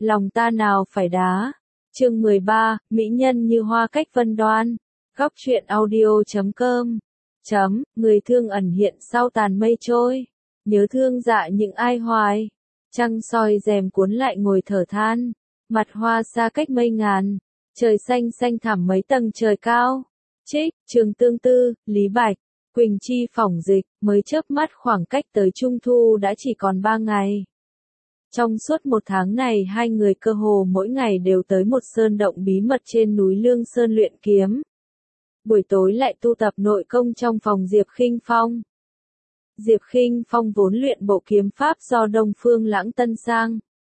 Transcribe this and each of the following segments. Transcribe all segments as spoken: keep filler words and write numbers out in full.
lòng ta nào phải đá. Chương mười ba, Mỹ nhân như hoa cách vân đoan. Góc truyện audio chấm com. Chấm, người thương ẩn hiện sau tàn mây trôi. Nhớ thương dạ những ai hoài. Trăng soi rèm cuốn lại ngồi thở than. Mặt hoa xa cách mây ngàn. Trời xanh xanh thẳm mấy tầng trời cao. Trích, Trường Tương Tư, Lý Bạch, Quỳnh Chi phỏng dịch, mới chớp mắt khoảng cách tới Trung Thu đã chỉ còn ba ngày. Trong suốt một tháng này hai người cơ hồ mỗi ngày đều tới một sơn động bí mật trên núi Lương Sơn luyện kiếm. Buổi tối lại tu tập nội công trong phòng Diệp Khinh Phong. Diệp Khinh Phong vốn luyện bộ kiếm pháp do Đông Phương Lãng Tân sang.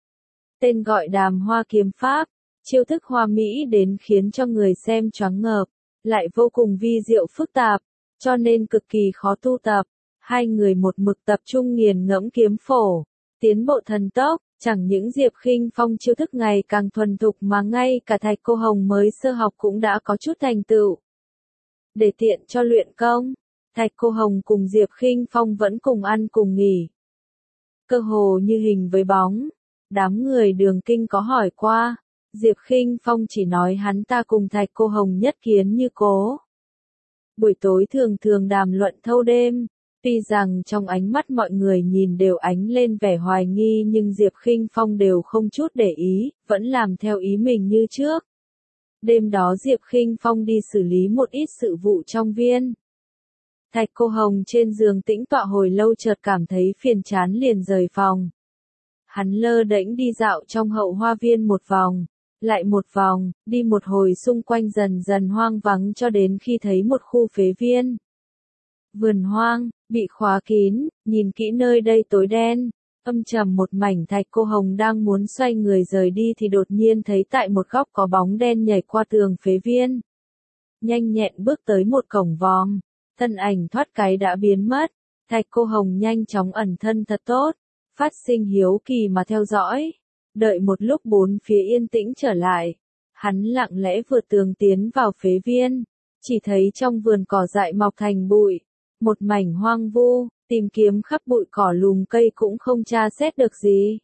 Tên gọi Đàm Hoa kiếm pháp, chiêu thức hoa mỹ đến khiến cho người xem choáng ngợp, lại vô cùng vi diệu phức tạp, cho nên cực kỳ khó tu tập. Hai người một mực tập trung nghiền ngẫm kiếm phổ, tiến bộ thần tốc, chẳng những Diệp Khinh Phong chiêu thức ngày càng thuần thục mà ngay cả Thạch Cô Hồng mới sơ học cũng đã có chút thành tựu. Để tiện cho luyện công, Thạch Cô Hồng cùng Diệp Khinh Phong vẫn cùng ăn cùng nghỉ. Cơ hồ như hình với bóng, đám người Đường Kinh có hỏi qua, Diệp Khinh Phong chỉ nói hắn ta cùng Thạch Cô Hồng nhất kiến như cố. Buổi tối thường thường đàm luận thâu đêm, tuy rằng trong ánh mắt mọi người nhìn đều ánh lên vẻ hoài nghi nhưng Diệp Khinh Phong đều không chút để ý, vẫn làm theo ý mình như trước. Đêm đó Diệp Khinh Phong đi xử lý một ít sự vụ trong viên. Thạch Cô Hồng trên giường tĩnh tọa hồi lâu chợt cảm thấy phiền chán liền rời phòng. Hắn lơ đễnh đi dạo trong hậu hoa viên một vòng, lại một vòng, đi một hồi xung quanh dần dần hoang vắng cho đến khi thấy một khu phế viên. Vườn hoang, bị khóa kín, nhìn kỹ nơi đây tối đen, âm trầm một mảnh. Thạch Cô Hồng đang muốn xoay người rời đi thì đột nhiên thấy tại một góc có bóng đen nhảy qua tường phế viên. Nhanh nhẹn bước tới một cổng vòm, thân ảnh thoát cái đã biến mất. Thạch Cô Hồng nhanh chóng ẩn thân thật tốt, phát sinh hiếu kỳ mà theo dõi. Đợi một lúc bốn phía yên tĩnh trở lại, hắn lặng lẽ vượt tường tiến vào phế viên, chỉ thấy trong vườn cỏ dại mọc thành bụi, một mảnh hoang vu, tìm kiếm khắp bụi cỏ lùm cây cũng không tra xét được gì.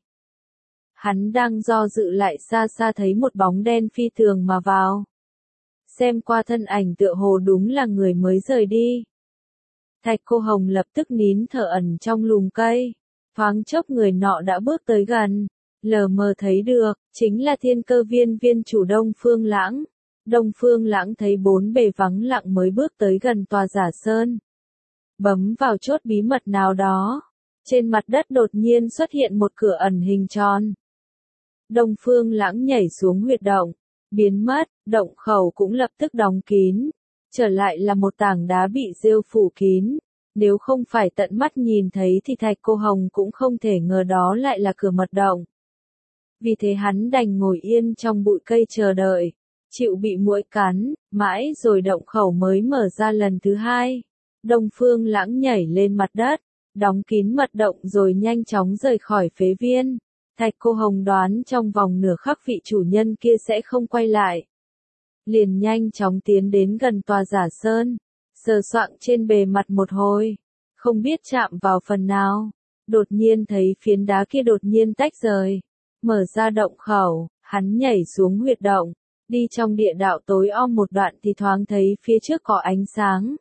Hắn đang do dự lại xa xa thấy một bóng đen phi thường mà vào. Xem qua thân ảnh tựa hồ đúng là người mới rời đi. Thạch Cô Hồng lập tức nín thở ẩn trong lùm cây, thoáng chốc người nọ đã bước tới gần. Lờ mờ thấy được, chính là Thiên Cơ Viên viên chủ Đông Phương Lãng. Đông Phương Lãng thấy bốn bề vắng lặng mới bước tới gần tòa giả sơn. Bấm vào chốt bí mật nào đó. Trên mặt đất đột nhiên xuất hiện một cửa ẩn hình tròn. Đông Phương Lãng nhảy xuống huyệt động, biến mất, động khẩu cũng lập tức đóng kín. Trở lại là một tảng đá bị rêu phủ kín. Nếu không phải tận mắt nhìn thấy thì Thạch Cô Hồng cũng không thể ngờ đó lại là cửa mật động. Vì thế hắn đành ngồi yên trong bụi cây chờ đợi, chịu bị muỗi cắn, mãi rồi động khẩu mới mở ra lần thứ hai. Đông Phương Lãng nhảy lên mặt đất, đóng kín mật động rồi nhanh chóng rời khỏi phế viên. Thạch Cô Hồng đoán trong vòng nửa khắc vị chủ nhân kia sẽ không quay lại. Liền nhanh chóng tiến đến gần tòa giả sơn, sờ soạng trên bề mặt một hồi, không biết chạm vào phần nào. Đột nhiên thấy phiến đá kia đột nhiên tách rời. Mở ra động khẩu, hắn nhảy xuống huyệt động, đi trong địa đạo tối om một đoạn thì thoáng thấy phía trước có ánh sáng.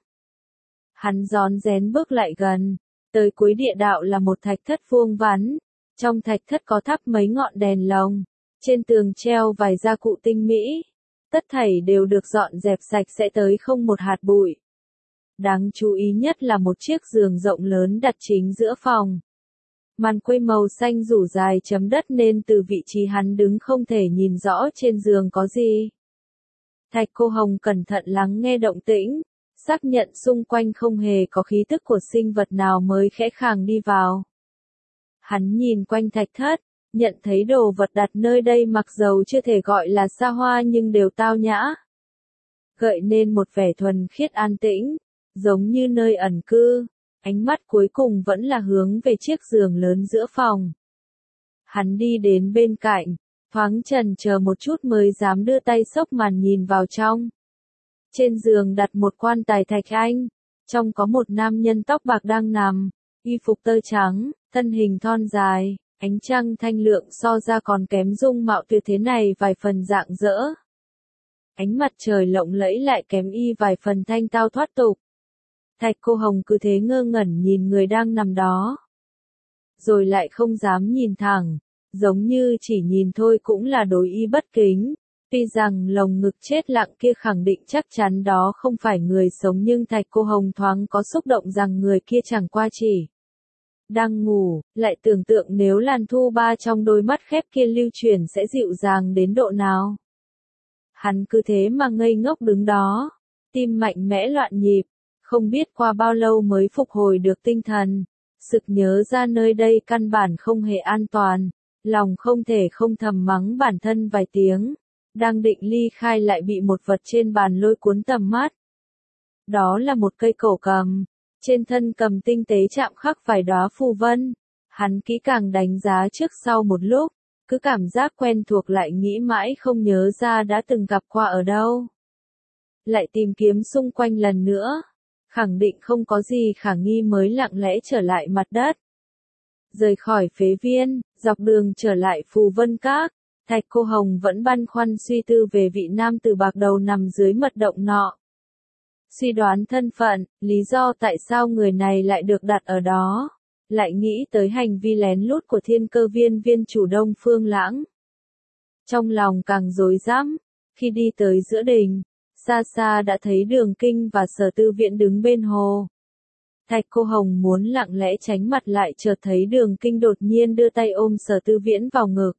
Hắn rón rén bước lại gần, tới cuối địa đạo là một thạch thất vuông vắn, trong thạch thất có thắp mấy ngọn đèn lồng, trên tường treo vài gia cụ tinh mỹ, tất thảy đều được dọn dẹp sạch sẽ tới không một hạt bụi. Đáng chú ý nhất là một chiếc giường rộng lớn đặt chính giữa phòng. Màn quây màu xanh rủ dài chấm đất nên từ vị trí hắn đứng không thể nhìn rõ trên giường có gì. Thạch Cô Hồng cẩn thận lắng nghe động tĩnh, xác nhận xung quanh không hề có khí tức của sinh vật nào mới khẽ khàng đi vào. Hắn nhìn quanh thạch thất, nhận thấy đồ vật đặt nơi đây mặc dầu chưa thể gọi là xa hoa nhưng đều tao nhã. Gợi nên một vẻ thuần khiết an tĩnh, giống như nơi ẩn cư. Ánh mắt cuối cùng vẫn là hướng về chiếc giường lớn giữa phòng. Hắn đi đến bên cạnh, thoáng chần chờ một chút mới dám đưa tay xốc màn nhìn vào trong. Trên giường đặt một quan tài thạch anh, trong có một nam nhân tóc bạc đang nằm, y phục tơ trắng, thân hình thon dài, Ánh trăng thanh lượng so ra còn kém dung mạo tuyệt thế này vài phần rạng rỡ. Ánh mặt trời lộng lẫy lại kém y vài phần thanh tao thoát tục. Thạch Cô Hồng cứ thế ngơ ngẩn nhìn người đang nằm đó. Rồi lại không dám nhìn thẳng, giống như chỉ nhìn thôi cũng là đối y bất kính. Tuy rằng lồng ngực chết lặng kia khẳng định chắc chắn đó không phải người sống, nhưng Thạch Cô Hồng thoáng có xúc động rằng người kia chẳng qua chỉ đang ngủ, lại tưởng tượng nếu làn thu ba trong đôi mắt khép kia lưu chuyển sẽ dịu dàng đến độ nào. Hắn cứ thế mà ngây ngốc đứng đó, tim mạnh mẽ loạn nhịp, không biết qua bao lâu mới phục hồi được tinh thần, sực nhớ ra nơi đây căn bản không hề an toàn, lòng không thể không thầm mắng bản thân vài tiếng, đang định ly khai lại bị một vật trên bàn lôi cuốn tầm mắt. Đó là một cây cổ cầm, trên thân cầm tinh tế chạm khắc vài đóa phù vân, hắn kỹ càng đánh giá trước sau một lúc, cứ cảm giác quen thuộc lại nghĩ mãi không nhớ ra đã từng gặp qua ở đâu. Lại tìm kiếm xung quanh lần nữa, khẳng định không có gì khả nghi mới lặng lẽ trở lại mặt đất. Rời khỏi phế viên, dọc đường trở lại Phù Vân Các, Thạch Cô Hồng vẫn băn khoăn suy tư về vị nam tử bạc đầu nằm dưới mật động nọ. Suy đoán thân phận, lý do tại sao người này lại được đặt ở đó, lại nghĩ tới hành vi lén lút của Thiên Cơ Viên viên chủ Đông Phương Lãng. Trong lòng càng rối rắm, khi đi tới giữa đình, xa xa đã thấy Đường Kinh và Sở Tư Viễn đứng bên hồ. Thạch Cô Hồng muốn lặng lẽ tránh mặt lại chợt thấy Đường Kinh đột nhiên đưa tay ôm Sở Tư Viễn vào ngực.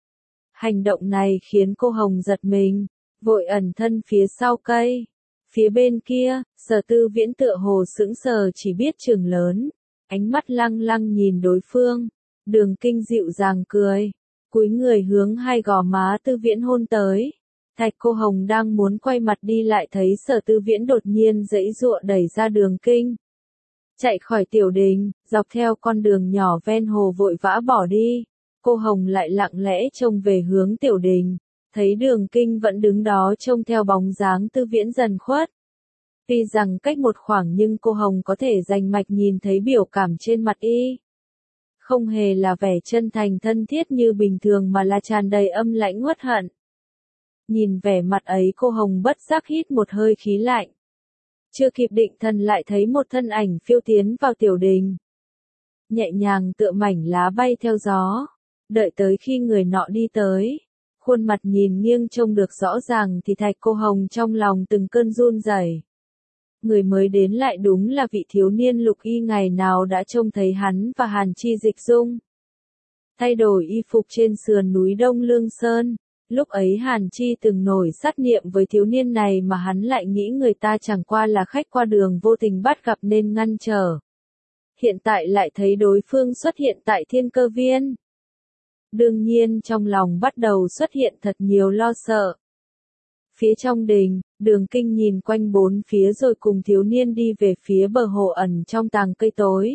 Hành động này khiến cô Hồng giật mình, vội ẩn thân phía sau cây. Phía bên kia, Sở Tư Viễn tựa hồ sững sờ chỉ biết chừng lớn, ánh mắt lăng lăng nhìn đối phương. Đường Kinh dịu dàng cười, cúi người hướng hai gò má Tư Viễn hôn tới. Thạch Cô Hồng đang muốn quay mặt đi lại thấy Sở Tư Viễn đột nhiên giãy giụa đẩy ra Đường Kinh. Chạy khỏi tiểu đình, dọc theo con đường nhỏ ven hồ vội vã bỏ đi. Cô Hồng lại lặng lẽ trông về hướng tiểu đình, thấy Đường Kinh vẫn đứng đó trông theo bóng dáng Tư Viễn dần khuất. Tuy rằng cách một khoảng nhưng cô Hồng có thể rành mạch nhìn thấy biểu cảm trên mặt y. Không hề là vẻ chân thành thân thiết như bình thường mà là tràn đầy âm lãnh uất hận. Nhìn vẻ mặt ấy cô Hồng bất giác hít một hơi khí lạnh. Chưa kịp định thần lại thấy một thân ảnh phiêu tiến vào tiểu đình. Nhẹ nhàng tựa mảnh lá bay theo gió. Đợi tới khi người nọ đi tới, khuôn mặt nhìn nghiêng trông được rõ ràng thì Thạch Cô Hồng trong lòng từng cơn run rẩy. Người mới đến lại đúng là vị thiếu niên Lục Y ngày nào đã trông thấy hắn và Hàn Chi Dịch Dung. Thay đổi y phục trên sườn núi Đông Lương Sơn, lúc ấy Hàn Chi từng nổi sát niệm với thiếu niên này mà hắn lại nghĩ người ta chẳng qua là khách qua đường vô tình bắt gặp nên ngăn trở. Hiện tại lại thấy đối phương xuất hiện tại Thiên Cơ Viên. Đương nhiên trong lòng bắt đầu xuất hiện thật nhiều lo sợ. Phía trong đình, Đường Kinh nhìn quanh bốn phía rồi cùng thiếu niên đi về phía bờ hồ ẩn trong tàng cây tối.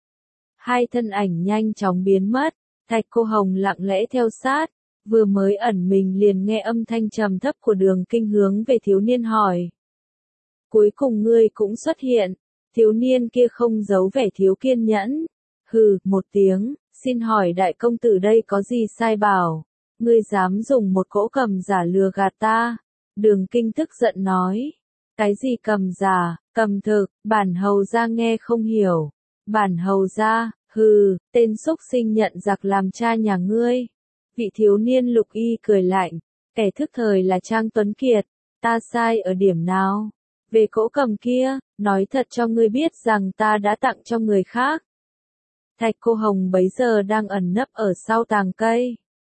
Hai thân ảnh nhanh chóng biến mất, Thạch Cô Hồng lặng lẽ theo sát, vừa mới ẩn mình liền nghe âm thanh trầm thấp của Đường Kinh hướng về thiếu niên hỏi. Cuối cùng ngươi cũng xuất hiện, thiếu niên kia không giấu vẻ thiếu kiên nhẫn. Hừ, một tiếng, xin hỏi đại công tử đây có gì sai bảo, ngươi dám dùng một cỗ cầm giả lừa gạt ta. Đường Kinh tức giận nói, cái gì cầm giả, cầm thực, bản hầu gia nghe không hiểu. Bản hầu gia, hừ, tên xúc sinh nhận giặc làm cha nhà ngươi. Vị thiếu niên Lục Y cười lạnh, kẻ thức thời là Trang Tuấn Kiệt, ta sai ở điểm nào? Về cỗ cầm kia, nói thật cho ngươi biết rằng ta đã tặng cho người khác. Thạch Cô Hồng bấy giờ đang ẩn nấp ở sau tàng cây.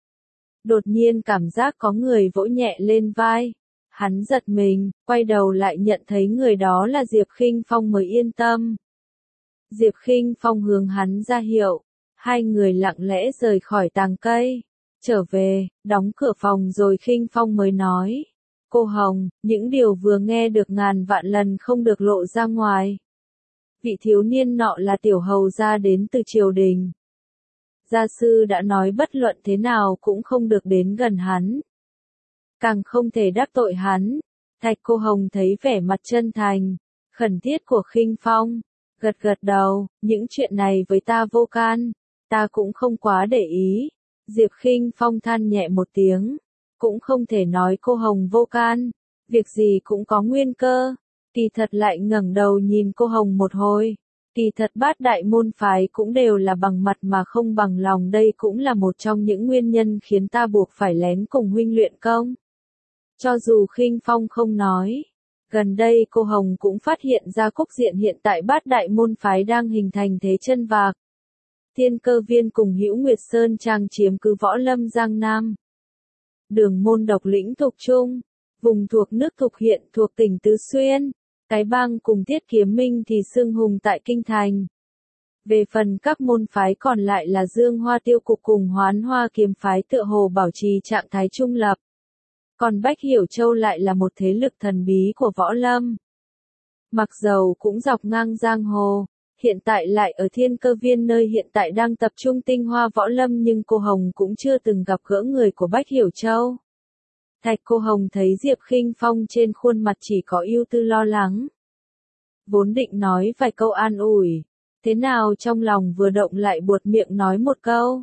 Đột nhiên cảm giác có người vỗ nhẹ lên vai. Hắn giật mình, quay đầu lại nhận thấy người đó là Diệp Khinh Phong mới yên tâm. Diệp Khinh Phong hướng hắn ra hiệu. Hai người lặng lẽ rời khỏi tàng cây. Trở về, đóng cửa phòng rồi Khinh Phong mới nói. Cô Hồng, những điều vừa nghe được ngàn vạn lần không được lộ ra ngoài. Vị thiếu niên nọ là tiểu hầu gia đến từ triều đình. Gia sư đã nói bất luận thế nào cũng không được đến gần hắn. Càng không thể đắc tội hắn. Thạch Cô Hồng thấy vẻ mặt chân thành, khẩn thiết của Khinh Phong. Gật gật đầu, những chuyện này với ta vô can. Ta cũng không quá để ý. Diệp Khinh Phong than nhẹ một tiếng. Cũng không thể nói cô Hồng vô can. Việc gì cũng có nguyên cơ. Kỳ thật lại ngẩng đầu nhìn cô Hồng một hồi. Kỳ thật bát đại môn phái cũng đều là bằng mặt mà không bằng lòng, đây cũng là một trong những nguyên nhân khiến ta buộc phải lén cùng huynh luyện công. Cho dù Khinh Phong không nói, gần đây cô Hồng cũng phát hiện ra cục diện hiện tại bát đại môn phái đang hình thành thế chân vạc. Thiên Cơ Viên cùng Hữu Nguyệt Sơn Trang chiếm cứ Võ Lâm Giang Nam. Đường Môn độc lĩnh Thục Trung, vùng thuộc nước Thục huyện thuộc tỉnh Tứ Xuyên. Cái Bang cùng Thiết Kiếm Minh thì xưng hùng tại Kinh Thành. Về phần các môn phái còn lại là Dương Hoa Tiêu Cục cùng Hoán Hoa Kiếm phái tựa hồ bảo trì trạng thái trung lập. Còn Bách Hiểu Châu lại là một thế lực thần bí của võ lâm. Mặc dầu cũng dọc ngang giang hồ, hiện tại lại ở Thiên Cơ Viên nơi hiện tại đang tập trung tinh hoa võ lâm, nhưng cô Hồng cũng chưa từng gặp gỡ người của Bách Hiểu Châu. Thạch cô Hồng thấy Diệp Khinh Phong trên khuôn mặt chỉ có ưu tư lo lắng. Vốn định nói vài câu an ủi, thế nào trong lòng vừa động lại buột miệng nói một câu.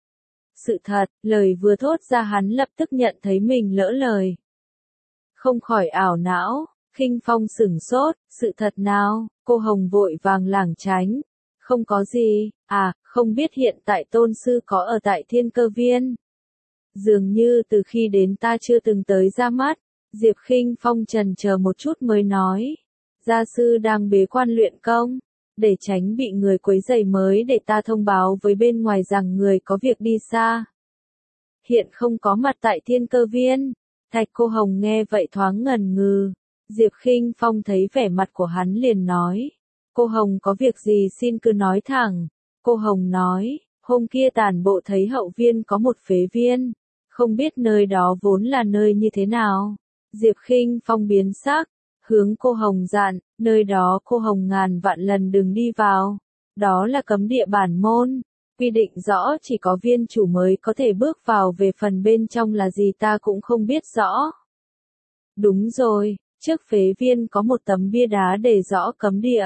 Sự thật, lời vừa thốt ra hắn lập tức nhận thấy mình lỡ lời. Không khỏi ảo não, Khinh Phong sửng sốt, sự thật nào, cô Hồng vội vàng lảng tránh. Không có gì, à, không biết hiện tại tôn sư có ở tại Thiên Cơ Viên. Dường như từ khi đến ta chưa từng tới ra mắt. Diệp Khinh Phong chần chờ một chút mới nói. Gia sư đang bế quan luyện công. Để tránh bị người quấy rầy mới để ta thông báo với bên ngoài rằng người có việc đi xa. Hiện không có mặt tại Thiên Cơ Viên. Thạch cô Hồng nghe vậy thoáng ngần ngừ. Diệp Khinh Phong thấy vẻ mặt của hắn liền nói. Cô Hồng có việc gì xin cứ nói thẳng. Cô Hồng nói, hôm kia tản bộ thấy hậu viên có một phế viên. Không biết nơi đó vốn là nơi như thế nào. Diệp Khinh Phong biến sắc, hướng cô Hồng dặn, nơi đó cô Hồng ngàn vạn lần đừng đi vào. Đó là cấm địa bản môn, quy định rõ chỉ có viên chủ mới có thể bước vào, về phần bên trong là gì ta cũng không biết rõ. Đúng rồi, trước phế viên có một tấm bia đá đề rõ cấm địa.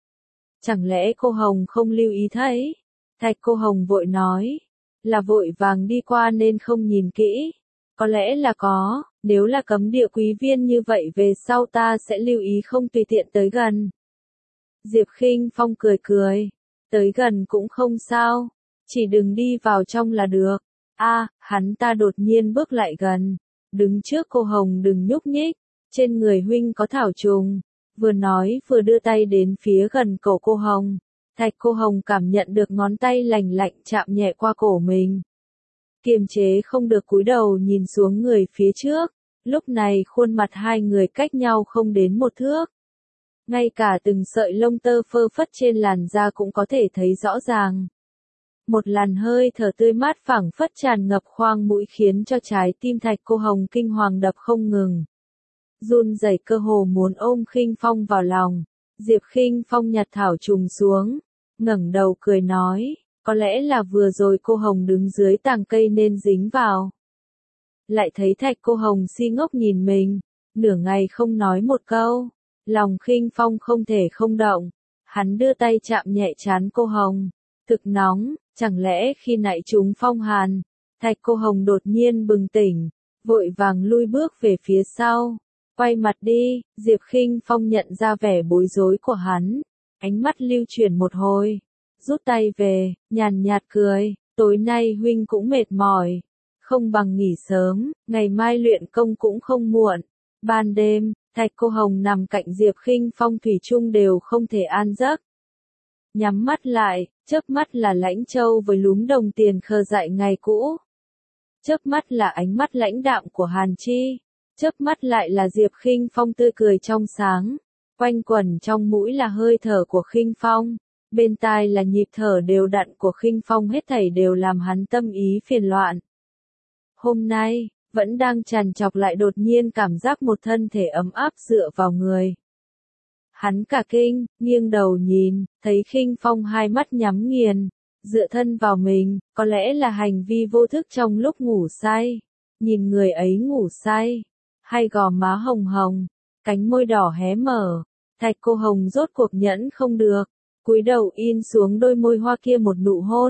Chẳng lẽ cô Hồng không lưu ý thấy? Thạch cô Hồng vội nói. Là vội vàng đi qua nên không nhìn kỹ. Có lẽ là có, nếu là cấm địa quý viên như vậy về sau ta sẽ lưu ý không tùy tiện tới gần. Diệp Khinh Phong cười cười, tới gần cũng không sao, chỉ đừng đi vào trong là được. A, à, hắn ta đột nhiên bước lại gần, đứng trước cô Hồng, đừng nhúc nhích, trên người huynh có thảo trùng, vừa nói vừa đưa tay đến phía gần cổ cô Hồng. Thạch cô Hồng cảm nhận được ngón tay lành lạnh chạm nhẹ qua cổ mình. Kiềm chế không được cúi đầu nhìn xuống người phía trước, lúc này khuôn mặt hai người cách nhau không đến một thước. Ngay cả từng sợi lông tơ phơ phất trên làn da cũng có thể thấy rõ ràng. Một làn hơi thở tươi mát phảng phất tràn ngập khoang mũi khiến cho trái tim Thạch cô Hồng kinh hoàng đập không ngừng. Run rẩy cơ hồ muốn ôm Khinh Phong vào lòng. Diệp Khinh Phong nhặt thảo trùng xuống, ngẩng đầu cười nói, có lẽ là vừa rồi cô Hồng đứng dưới tàng cây nên dính vào. Lại thấy Thạch cô Hồng si ngốc nhìn mình, nửa ngày không nói một câu, lòng Khinh Phong không thể không động, hắn đưa tay chạm nhẹ trán cô Hồng, thực nóng, chẳng lẽ khi nãy chúng phong hàn. Thạch cô Hồng đột nhiên bừng tỉnh, vội vàng lui bước về phía sau, quay mặt đi. Diệp Khinh Phong nhận ra vẻ bối rối của hắn, ánh mắt lưu chuyển một hồi, rút tay về, nhàn nhạt cười, tối nay huynh cũng mệt mỏi, không bằng nghỉ sớm, ngày mai luyện công cũng không muộn. Ban đêm, Thạch cô Hồng nằm cạnh Diệp Khinh Phong thủy chung đều không thể an giấc. Nhắm mắt lại, chớp mắt là Lãnh Châu với lúm đồng tiền khờ dại ngày cũ. Chớp mắt là ánh mắt lãnh đạm của Hàn Chi, chớp mắt lại là Diệp Khinh Phong tươi cười trong sáng, quanh quẩn trong mũi là hơi thở của Khinh Phong, bên tai là nhịp thở đều đặn của Khinh Phong, hết thảy đều làm hắn tâm ý phiền loạn. Hôm nay, vẫn đang trằn trọc lại đột nhiên cảm giác một thân thể ấm áp dựa vào người. Hắn cả kinh, nghiêng đầu nhìn, thấy Khinh Phong hai mắt nhắm nghiền, dựa thân vào mình, có lẽ là hành vi vô thức trong lúc ngủ say. Nhìn người ấy ngủ say, hai gò má hồng hồng, cánh môi đỏ hé mở, Thạch cô Hồng rốt cuộc nhẫn không được, cúi đầu in xuống đôi môi hoa kia một nụ hôn,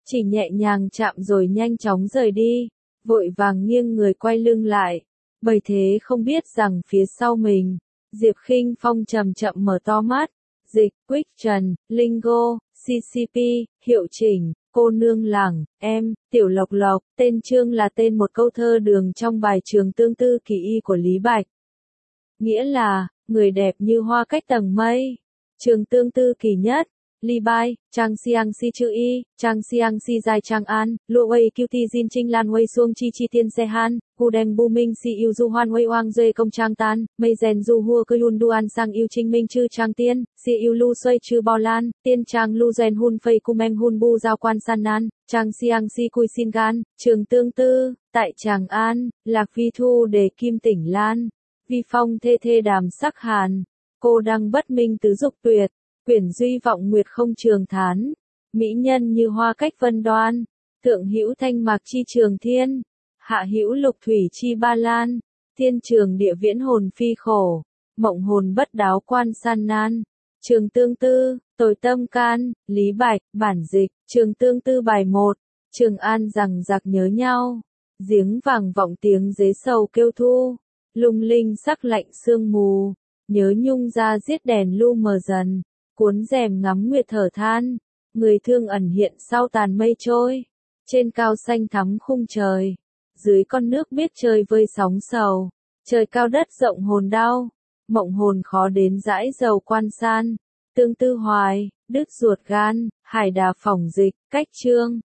chỉ nhẹ nhàng chạm rồi nhanh chóng rời đi, vội vàng nghiêng người quay lưng lại, bởi thế không biết rằng phía sau mình, Diệp Khinh Phong chậm chậm mở to mắt, dịch, Quick Trần, Lingo, xê xê pê, hiệu chỉnh, cô nương lẳng, em, Tiểu Lộc Lộc, tên chương là tên một câu thơ đường trong bài Trường Tương Tư Kỳ Y của Lý Bạch. Nghĩa là, người đẹp như hoa cách tầng mây. Trường Tương Tư Kỳ Nhất, Li Bai, Trang Xiang Si Chữ Y, Trang Xiang Si Dài Trang An, Lua Wei Kiêu Ti Jin Trinh Lan Wei Xuông Chi Chi Tiên Se Han, Gu Đen Bu Minh Si Yêu Du Hoan Wei Oang Duê Công Trang Tan, Mây Rèn Du Hua Cơ Yun Duan Sang Yêu Trinh Minh Chư Trang Tiên, Si Yêu Lu Xuây Chư Bao Lan, Tiên Trang Lu Gen Hun Phây Cung Em Hun Bu Giao Quan San Nan, Trang Xiang Si Cui Xin Gan, Trường Tương Tư, tại Tràng An, Lạc Phi Thu Đề Kim Tỉnh Lan, Vi Phong Thê Thê Đàm Sắc Hàn, Cô Đăng Bất Minh Tứ Dục Tuyệt. Quyển Duy Vọng Nguyệt Không Trường Thán, mỹ nhân như hoa cách vân đoan, thượng hữu thanh mạc chi trường thiên, hạ hữu lục thủy chi ba lan, thiên trường địa viễn hồn phi khổ, mộng hồn bất đáo quan san nan. Trường Tương Tư, Tối Tâm Can, Lý Bạch, bản dịch, Trường Tương Tư bài một, Trường An rằng giặc nhớ nhau, giếng vàng vọng tiếng dế sầu kêu thu, lung linh sắc lạnh sương mù, nhớ nhung ra giết đèn lu mờ dần. Cuốn rèm ngắm nguyệt thở than, người thương ẩn hiện sau tàn mây trôi, trên cao xanh thắm khung trời, dưới con nước biết chơi vơi sóng sầu, trời cao đất rộng hồn đau, mộng hồn khó đến dãi dầu quan san, tương tư hoài, đứt ruột gan, hải đà phỏng dịch, cách chương.